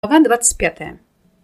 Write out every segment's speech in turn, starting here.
Глава 25.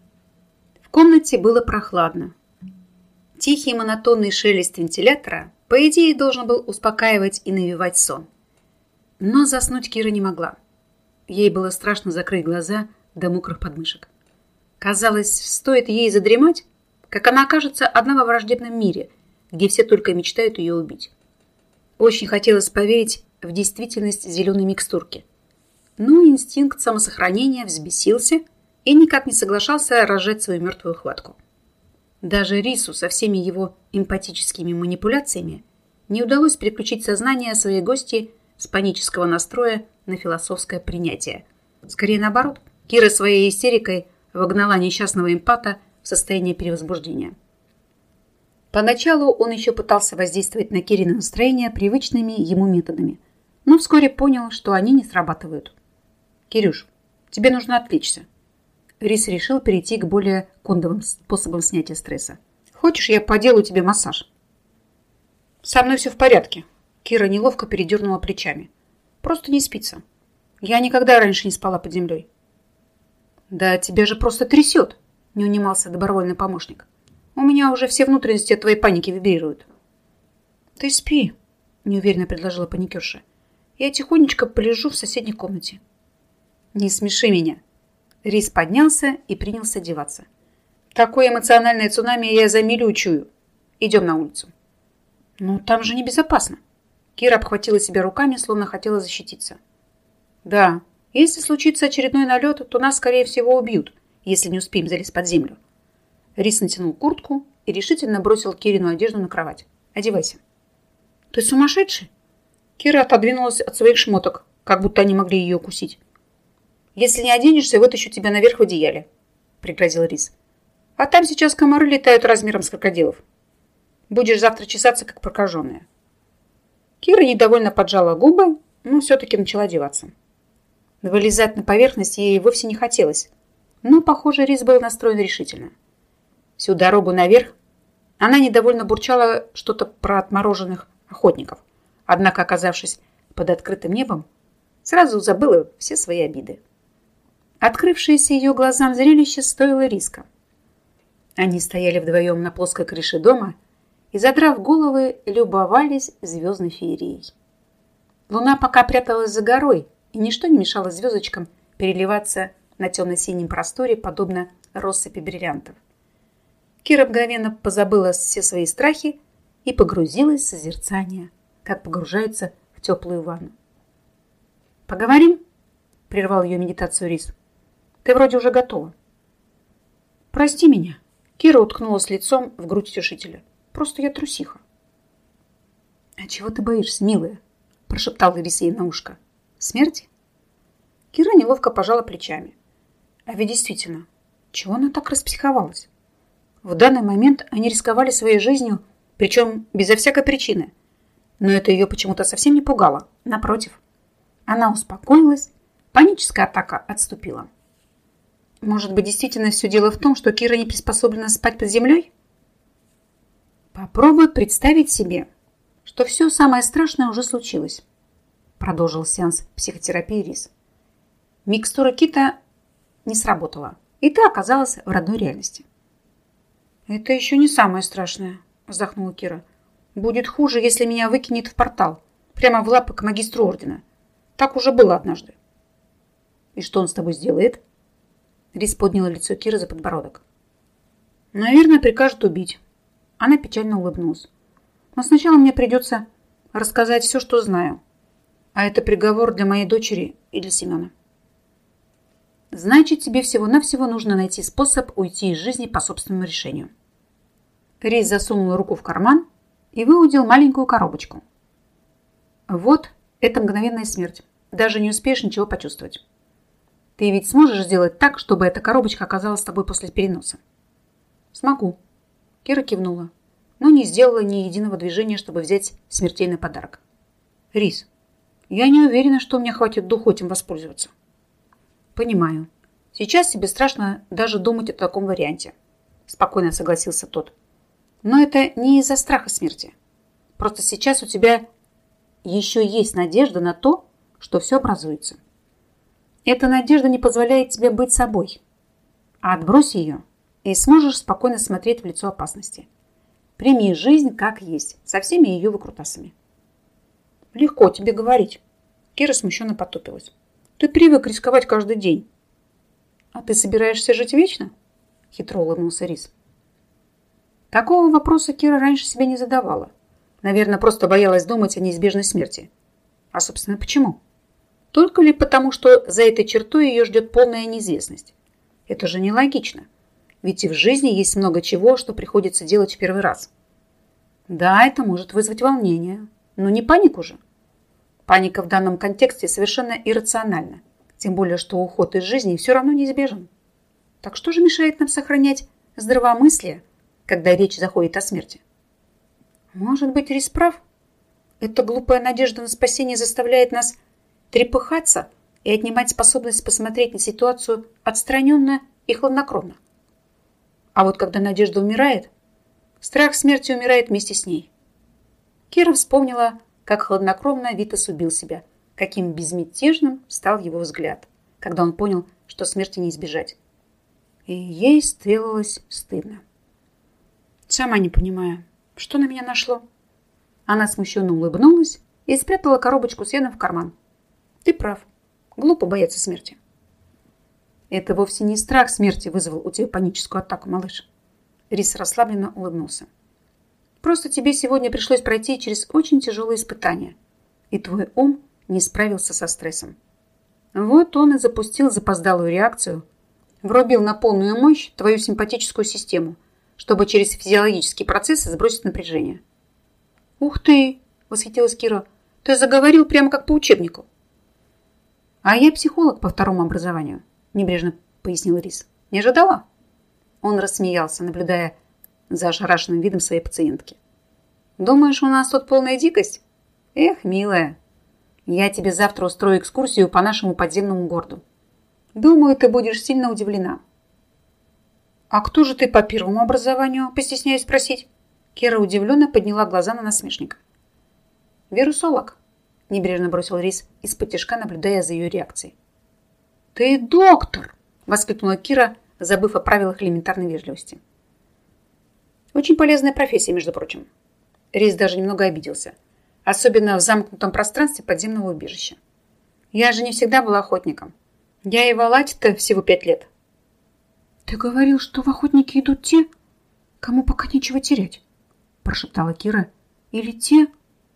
В комнате было прохладно. Тихий монотонный шелест вентилятора, по идее, должен был успокаивать и навевать сон. Но заснуть Кира не могла. Ей было страшно закрыть глаза до мокрых подмышек. Казалось, стоит ей задремать, как она окажется одна во враждебном мире, где все только мечтают ее убить. Очень хотелось поверить в действительность зеленой микстурки. Но инстинкт самосохранения взбесился и никак не соглашался разжать свою мертвую хватку. Даже Рису со всеми его эмпатическими манипуляциями не удалось переключить сознание своей гости с панического настроя на философское принятие. Скорее наоборот, Кира своей истерикой вогнала несчастного эмпата в состояние перевозбуждения. Поначалу он еще пытался воздействовать на Кирина настроение привычными ему методами, но вскоре понял, что они не срабатывают. «Кирюш, тебе нужно отвлечься». Рис решил перейти к более кондовым способам снятия стресса. «Хочешь, я поделаю тебе массаж?» «Со мной все в порядке». Кира неловко передернула плечами. «Просто не спится. Я никогда раньше не спала под землей». «Да тебя же просто трясет», — не унимался добровольный помощник. «У меня уже все внутренности от твоей паники вибрируют». «Ты спи», — неуверенно предложила паникерша. «Я тихонечко полежу в соседней комнате». «Не смеши меня». Рис поднялся и принялся одеваться. «Такое эмоциональное цунами я за милю чую. Идем на улицу». «Но там же небезопасно». Кира обхватила себя руками, словно хотела защититься. «Да, если случится очередной налет, то нас, скорее всего, убьют, если не успеем залезть под землю». Рис натянул куртку и решительно бросил Кирину одежду на кровать. «Одевайся». «Ты сумасшедший?» Кира отодвинулась от своих шмоток, как будто они могли ее укусить. «Если не оденешься, вытащу тебя наверх в одеяле», — пригрозил Рис. «А там сейчас комары летают размером с крокодилов. Будешь завтра чесаться, как прокаженная». Кира недовольно поджала губы, но все-таки начала одеваться. Вылезать на поверхность ей вовсе не хотелось, но, похоже, Рис был настроен решительно. Всю дорогу наверх она недовольно бурчала что-то про отмороженных охотников, однако, оказавшись под открытым небом, сразу забыла все свои обиды. Открывшееся ее глазам зрелище стоило риска. Они стояли вдвоем на плоской крыше дома и, задрав головы, любовались звездной феерией. Луна пока пряталась за горой, и ничто не мешало звездочкам переливаться на темно-синем просторе, подобно россыпи бриллиантов. Кира мгновенно позабыла все свои страхи и погрузилась в созерцание, как погружается в теплую ванну. «Поговорим?» — прервал ее медитацию Рис. «Ты вроде уже готова». «Прости меня». Кира уткнулась лицом в грудь утешителя. «Просто я трусиха». «А чего ты боишься, милая?» – прошептал Рис ей на ушко. «Смерти?» Кира неловко пожала плечами. А ведь действительно, чего она так распсиховалась? В данный момент они рисковали своей жизнью, причем безо всякой причины. Но это ее почему-то совсем не пугало. Напротив, она успокоилась, паническая атака отступила. Может быть, действительно все дело в том, что Кира не приспособлена спать под землей? Попробуй представить себе, что все самое страшное уже случилось, продолжил сеанс психотерапии Рис. Микстура кита не сработала, и ты оказалась в родной реальности. Это еще не самое страшное, вздохнула Кира. Будет хуже, если меня выкинет в портал, прямо в лапы к магистру ордена. Так уже было однажды. И что он с тобой сделает? Рис подняла лицо Киры за подбородок. Наверное, прикажет убить. Она печально улыбнулась. Но сначала мне придется рассказать все, что знаю. А это приговор для моей дочери и для Семена. Значит, тебе всего-навсего нужно найти способ уйти из жизни по собственному решению. Рис засунул руку в карман и выудил маленькую коробочку. Вот это мгновенная смерть. Даже не успеешь ничего почувствовать. Ты ведь сможешь сделать так, чтобы эта коробочка оказалась с тобой после переноса? Смогу. Кира кивнула, но не сделала ни единого движения, чтобы взять смертельный подарок. Рис, я не уверена, что у меня хватит духу этим воспользоваться. Понимаю. Сейчас тебе страшно даже думать о таком варианте. Спокойно согласился тот. Но это не из-за страха смерти. Просто сейчас у тебя еще есть надежда на то, что все образуется. Эта надежда не позволяет тебе быть собой, А отбрось ее, и сможешь спокойно смотреть в лицо опасности. Прими жизнь как есть, со всеми ее выкрутасами. Легко тебе говорить. Кира смущенно потупилась. Ты привык рисковать каждый день. А ты собираешься жить вечно? Хитро улыбнулся Рис. Такого вопроса Кира раньше себе не задавала. Наверное, просто боялась думать о неизбежной смерти. А, собственно, почему? Только ли потому, что за этой чертой ее ждет полная неизвестность? Это же нелогично. Ведь и в жизни есть много чего, что приходится делать в первый раз. Да, это может вызвать волнение, но не панику же. Паника в данном контексте совершенно иррациональна. Тем более, что уход из жизни все равно неизбежен. Так что же мешает нам сохранять здравомыслие, когда речь заходит о смерти? Может быть, Рис прав? Эта глупая надежда на спасение заставляет нас трепыхаться и отнимать способность посмотреть на ситуацию отстраненно и хладнокровно. А вот когда надежда умирает, страх смерти умирает вместе с ней. Кира вспомнила, как хладнокровно Витас убил себя, каким безмятежным стал его взгляд, когда он понял, что смерти не избежать. И ей сделалось стыдно. Сама не понимаю, что на меня нашло. Она смущенно улыбнулась и спрятала коробочку с ядом в карман. Ты прав. Глупо бояться смерти. Это вовсе не страх смерти вызвал у тебя паническую атаку, малыш. Рис расслабленно улыбнулся. Просто тебе сегодня пришлось пройти через очень тяжелые испытания, и твой ум не справился со стрессом. Вот он и запустил запоздалую реакцию, врубил на полную мощь твою симпатическую систему, чтобы через физиологические процессы сбросить напряжение. «Ух ты!» – восхитилась Кира. «Ты заговорил прямо как по учебнику». «А я психолог по второму образованию», – небрежно пояснил Рис. «Не ожидала?» Он рассмеялся, наблюдая за ошарашенным видом своей пациентки. «Думаешь, у нас тут полная дикость? Эх, милая, я тебе завтра устрою экскурсию по нашему подземному городу. Думаю, ты будешь сильно удивлена». «А кто же ты по первому образованию?» – постесняюсь спросить. Кира удивленно подняла глаза на насмешника. «Вирусолог», – небрежно бросил Рис, исподтишка наблюдая за ее реакцией. «Ты доктор!» – воскликнула Кира, забыв о правилах элементарной вежливости. Очень полезная профессия, между прочим. Рис даже немного обиделся. Особенно в замкнутом пространстве подземного убежища. Я же не всегда была охотником. Я и в Алате-то всего 5 лет. Ты говорил, что в охотники идут те, кому пока нечего терять, прошептала Кира. Или те,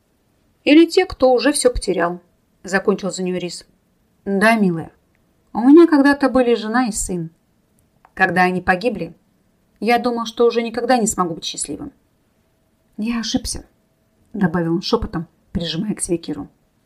кто уже все потерял, закончил за нее Рис. Да, милая, у меня когда-то были жена и сын. Когда они погибли, я думал, что уже никогда не смогу быть счастливым. Я ошибся, добавил он шепотом, прижимая к себе Киру.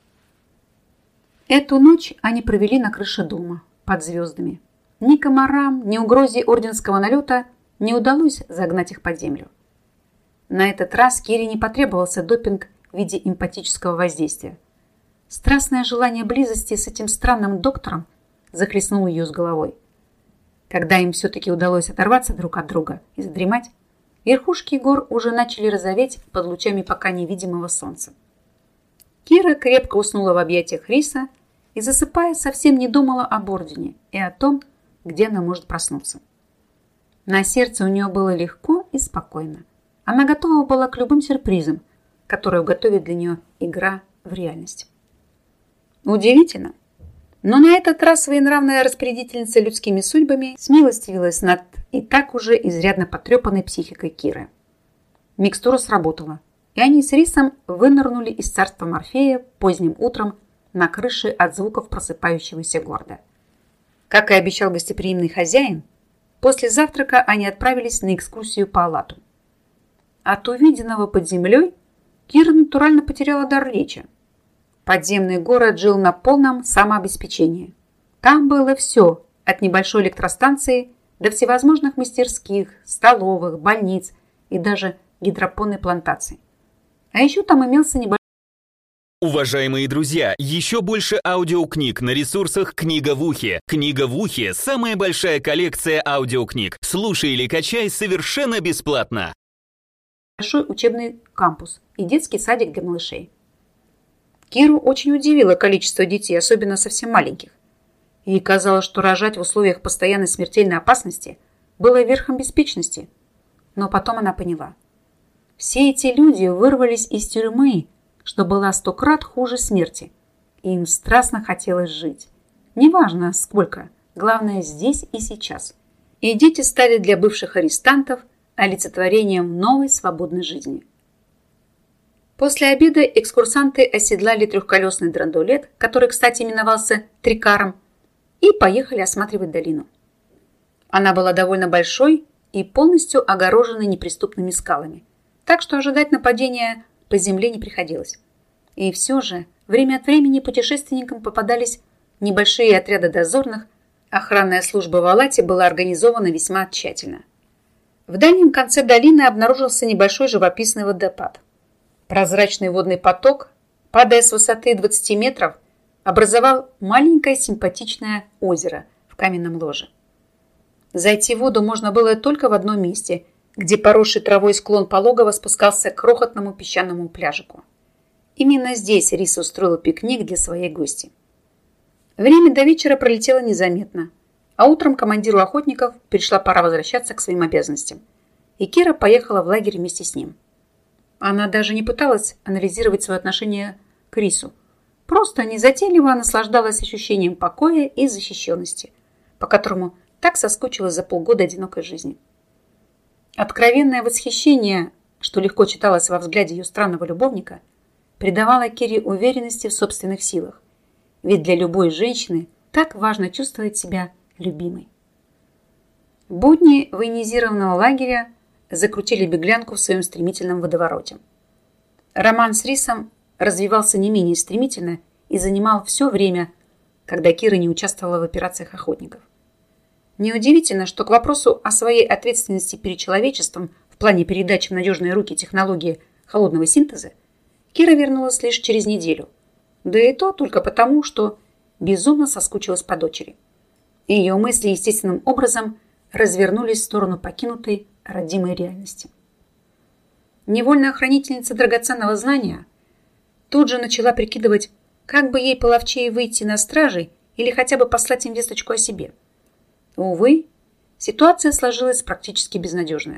Эту ночь они провели на крыше дома, под звездами. Ни комарам, ни угрозе орденского налета не удалось загнать их под землю. На этот раз Кире не потребовался допинг в виде эмпатического воздействия. Страстное желание близости с этим странным доктором захлестнуло ее с головой. Когда им все-таки удалось оторваться друг от друга и задремать, верхушки гор уже начали розоветь под лучами пока невидимого солнца. Кира крепко уснула в объятиях Риса и, засыпая, совсем не думала об ордене и о том, где она может проснуться. На сердце у нее было легко и спокойно. Она готова была к любым сюрпризам, которые уготовит для нее игра в реальность. Удивительно, но на этот раз своенравная распорядительница людскими судьбами смилостивилась над и так уже изрядно потрепанной психикой Киры. Микстура сработала, и они с Рисом вынырнули из царства Морфея поздним утром на крыше от звуков просыпающегося города. Как и обещал гостеприимный хозяин, после завтрака они отправились на экскурсию по Алату. От увиденного под землей Кира натурально потеряла дар речи. Подземный город жил на полном самообеспечении. Там было все, от небольшой электростанции до всевозможных мастерских, столовых, больниц и даже гидропонной плантации. А еще там имелся небольшой... Уважаемые друзья, еще больше аудиокниг на ресурсах «Книга в ухе». «Книга в ухе» — самая большая коллекция аудиокниг. Слушай или качай совершенно бесплатно. Большой учебный кампус и детский садик для малышей. Киру очень удивило количество детей, особенно совсем маленьких. Ей казалось, что рожать в условиях постоянной смертельной опасности было верхом беспечности. Но потом она поняла. Все эти люди вырвались из тюрьмы, что была 100 крат хуже смерти. И им страстно хотелось жить. Неважно сколько, главное здесь и сейчас. И дети стали для бывших арестантов олицетворением новой свободной жизни. После обеда экскурсанты оседлали трехколесный драндулет, который, кстати, именовался трикаром, и поехали осматривать долину. Она была довольно большой и полностью огорожена неприступными скалами, так что ожидать нападения по земле не приходилось. И все же время от времени путешественникам попадались небольшие отряды дозорных, охранная служба в Алате была организована весьма тщательно. В дальнем конце долины обнаружился небольшой живописный водопад. Прозрачный водный поток, падая с высоты 20 метров, образовал маленькое симпатичное озеро в каменном ложе. Зайти в воду можно было только в одном месте, где поросший травой склон пологого спускался к крохотному песчаному пляжику. Именно здесь Рис устроил пикник для своей гости. Время до вечера пролетело незаметно, а утром командиру охотников пришла пора возвращаться к своим обязанностям, и Кира поехала в лагерь вместе с ним. Она даже не пыталась анализировать свое отношение к Рису, просто незатейливо наслаждалась ощущением покоя и защищенности, по которому так соскучилась за полгода одинокой жизни. Откровенное восхищение, что легко читалось во взгляде ее странного любовника, придавало Кире уверенности в собственных силах, ведь для любой женщины так важно чувствовать себя любимой. Будни военизированного лагеря закрутили беглянку в своем стремительном водовороте. Роман с Рисом развивался не менее стремительно и занимал все время, когда Кира не участвовала в операциях охотников. Неудивительно, что к вопросу о своей ответственности перед человечеством в плане передачи в надежные руки технологии холодного синтеза Кира вернулась лишь через неделю, да и то только потому, что безумно соскучилась по дочери. Ее мысли естественным образом развернулись в сторону покинутой родимой реальности. Невольная хранительница драгоценного знания тут же начала прикидывать, как бы ей половчее выйти на стражей или хотя бы послать им весточку о себе. Увы, ситуация сложилась практически безнадежная.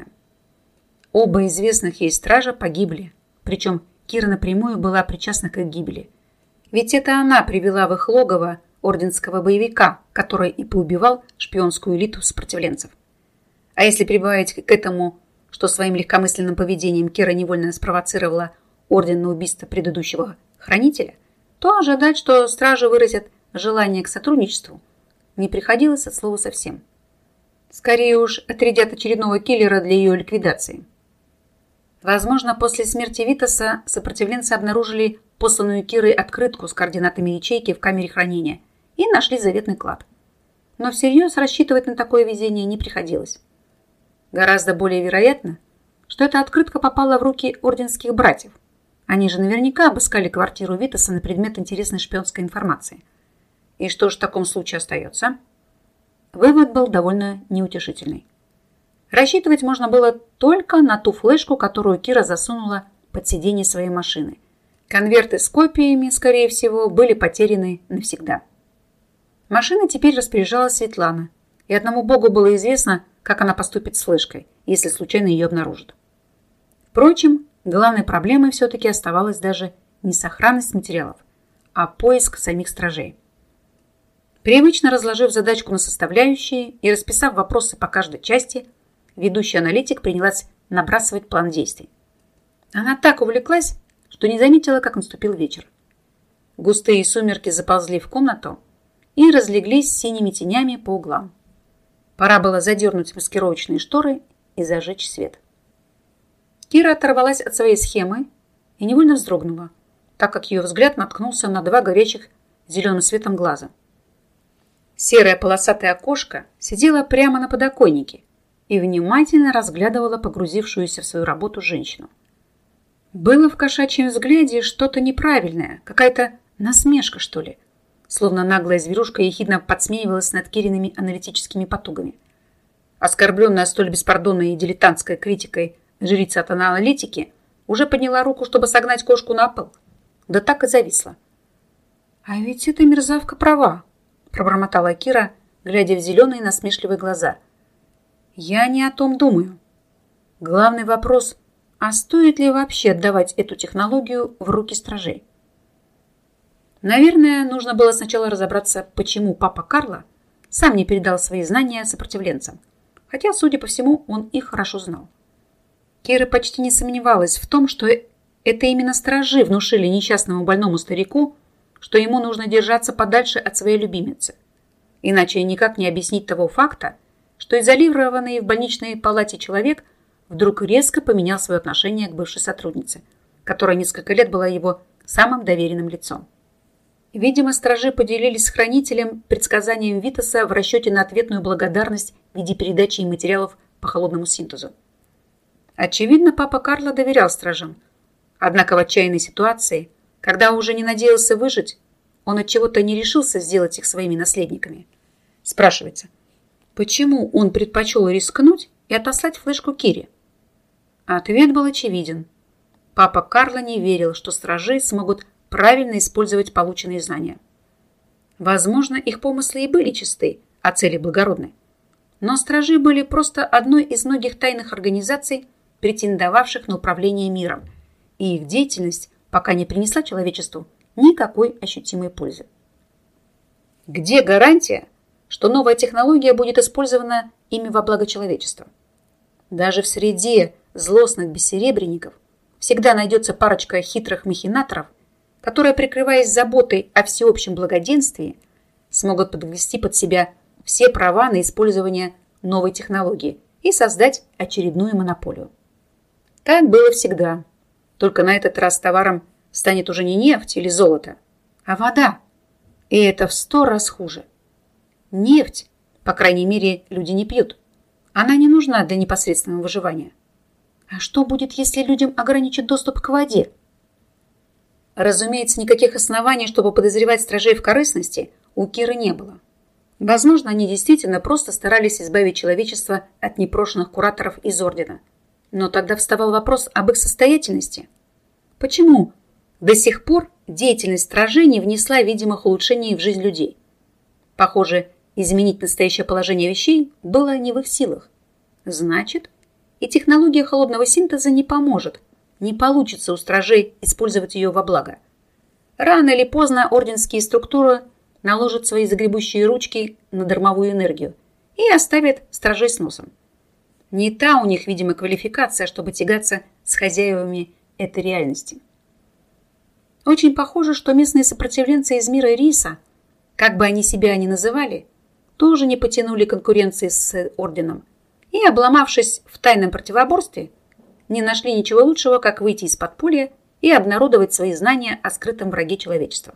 Оба известных ей стража погибли, причем Кира напрямую была причастна к их гибели. Ведь это она привела в их логово орденского боевика, который и поубивал шпионскую элиту сопротивленцев. А если прибавить к этому, что своим легкомысленным поведением Кира невольно спровоцировала орден на убийство предыдущего хранителя, то ожидать, что стражи выразят желание к сотрудничеству, не приходилось от слова совсем. Скорее уж отрядят очередного киллера для ее ликвидации. Возможно, после смерти Витаса сопротивленцы обнаружили посланную Кирой открытку с координатами ячейки в камере хранения и нашли заветный клад. Но всерьез рассчитывать на такое везение не приходилось. Гораздо более вероятно, что эта открытка попала в руки орденских братьев. Они же наверняка обыскали квартиру Витаса на предмет интересной шпионской информации. И что же в таком случае остается? Вывод был довольно неутешительный. Рассчитывать можно было только на ту флешку, которую Кира засунула под сиденье своей машины. Конверты с копиями, скорее всего, были потеряны навсегда. Машиной теперь распоряжалась Светлана, и одному богу было известно, как она поступит с флешкой, если случайно ее обнаружат. Впрочем, главной проблемой все-таки оставалась даже не сохранность материалов, а поиск самих стражей. Привычно разложив задачку на составляющие и расписав вопросы по каждой части, ведущий аналитик принялась набрасывать план действий. Она так увлеклась, что не заметила, как наступил вечер. Густые сумерки заползли в комнату и разлеглись синими тенями по углам. Пора было задернуть маскировочные шторы и зажечь свет. Кира оторвалась от своей схемы и невольно вздрогнула, так как ее взгляд наткнулся на два горящих зеленым светом глаза. Серое полосатое окошко сидело прямо на подоконнике и внимательно разглядывала погрузившуюся в свою работу женщину. Было в кошачьем взгляде что-то неправильное, какая-то насмешка, что ли, словно наглая зверушка ехидно подсмеивалась над Кириными аналитическими потугами. Оскорбленная столь беспардонной и дилетантской критикой жрица от аналитики уже подняла руку, чтобы согнать кошку на пол, да так и зависла. А ведь эта мерзавка права. пробормотала Кира, глядя в зеленые насмешливые глаза. «Я не о том думаю. Главный вопрос, а стоит ли вообще отдавать эту технологию в руки стражей?» Наверное, нужно было сначала разобраться, почему папа Карло сам не передал свои знания сопротивленцам, хотя, судя по всему, он их хорошо знал. Кира почти не сомневалась в том, что это именно стражи внушили несчастному больному старику, что ему нужно держаться подальше от своей любимицы. Иначе никак не объяснить того факта, что изолированный в больничной палате человек вдруг резко поменял свое отношение к бывшей сотруднице, которая несколько лет была его самым доверенным лицом. Видимо, стражи поделились с хранителем предсказанием Витаса в расчете на ответную благодарность в виде передачи им материалов по холодному синтезу. Очевидно, папа Карло доверял стражам. Однако в отчаянной ситуации, когда уже не надеялся выжить, он от чего-то не решился сделать их своими наследниками. Спрашивается, почему он предпочел рискнуть и отослать флешку Кире? Ответ был очевиден. Папа Карло не верил, что стражи смогут правильно использовать полученные знания. Возможно, их помыслы и были чисты, а цели благородны. Но стражи были просто одной из многих тайных организаций, претендовавших на управление миром, и их деятельность пока не принесла человечеству никакой ощутимой пользы. Где гарантия, что новая технология будет использована ими во благо человечества? Даже в среде злостных бессеребренников всегда найдется парочка хитрых махинаторов, которые, прикрываясь заботой о всеобщем благоденствии, смогут подвести под себя все права на использование новой технологии и создать очередную монополию. Так было всегда. Только на этот раз товаром станет уже не нефть или золото, а вода. И это в 100 раз хуже. Нефть, по крайней мере, люди не пьют. Она не нужна для непосредственного выживания. А что будет, если людям ограничат доступ к воде? Разумеется, никаких оснований, чтобы подозревать стражей в корыстности, у Киры не было. Возможно, они действительно просто старались избавить человечество от непрошенных кураторов из Ордена. Но тогда вставал вопрос об их состоятельности. Почему до сих пор деятельность стражей не внесла видимых улучшений в жизнь людей? Похоже, изменить настоящее положение вещей было не в их силах. Значит, и технология холодного синтеза не поможет. Не получится у стражей использовать ее во благо. Рано или поздно орденские структуры наложат свои загребущие ручки на дармовую энергию и оставят стражей с носом. Не та у них, видимо, квалификация, чтобы тягаться с хозяевами этой реальности. Очень похоже, что местные сопротивленцы из мира Риса, как бы они себя ни называли, тоже не потянули конкуренции с орденом и, обломавшись в тайном противоборстве, не нашли ничего лучшего, как выйти из подполья и обнародовать свои знания о скрытом враге человечества.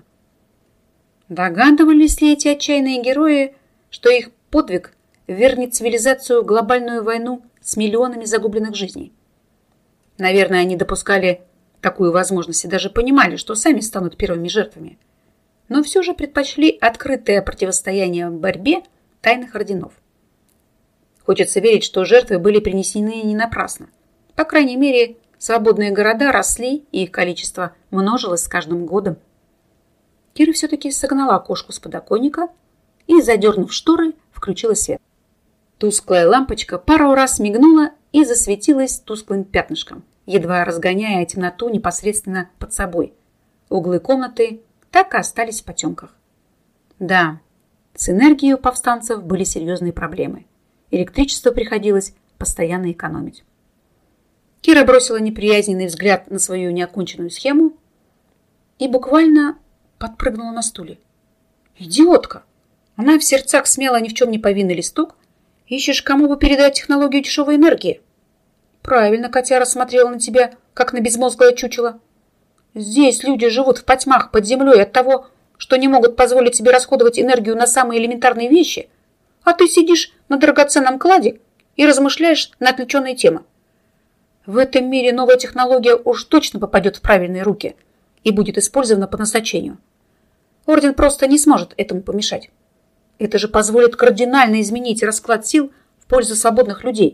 Догадывались ли эти отчаянные герои, что их подвиг вернет цивилизацию в глобальную войну с миллионами загубленных жизней? Наверное, они допускали такую возможность и даже понимали, что сами станут первыми жертвами. Но все же предпочли открытое противостояние в борьбе тайных орденов. Хочется верить, что жертвы были принесены не напрасно. По крайней мере, свободные города росли, и их количество множилось с каждым годом. Кира все-таки согнала кошку с подоконника и, задернув шторы, включила свет. Тусклая лампочка пару раз мигнула и засветилась тусклым пятнышком, едва разгоняя темноту непосредственно под собой. Углы комнаты так и остались в потемках. Да, с энергией у повстанцев были серьезные проблемы. Электричество приходилось постоянно экономить. Кира бросила неприязненный взгляд на свою неоконченную схему и буквально подпрыгнула на стуле. «Идиотка!» Она в сердцах смела ни в чем не повинный листок. «Ищешь, кому бы передать технологию дешевой энергии?» «Правильно, котяра смотрела на тебя, как на безмозглое чучело. Здесь люди живут в потьмах под землей от того, что не могут позволить себе расходовать энергию на самые элементарные вещи, а ты сидишь на драгоценном кладе и размышляешь на отвлеченные темы. В этом мире новая технология уж точно попадет в правильные руки и будет использована по назначению. Орден просто не сможет этому помешать. Это же позволит кардинально изменить расклад сил в пользу свободных людей».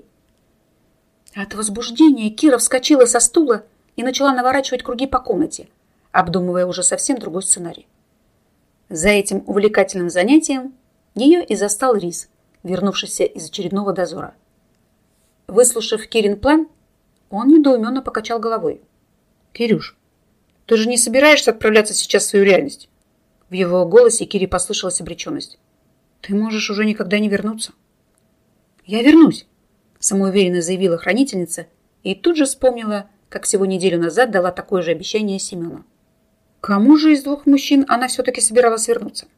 От возбуждения Кира вскочила со стула и начала наворачивать круги по комнате, обдумывая уже совсем другой сценарий. За этим увлекательным занятием ее и застал Рис, вернувшийся из очередного дозора. Выслушав Кирин план, он недоуменно покачал головой. «Кирюш, ты же не собираешься отправляться сейчас в свою реальность?» В его голосе Кире послышалась обреченность. «Ты можешь уже никогда не вернуться». «Я вернусь», – самоуверенно заявила хранительница и тут же вспомнила, как всего неделю назад дала такое же обещание Семену. Кому же из двух мужчин она все-таки собиралась вернуться?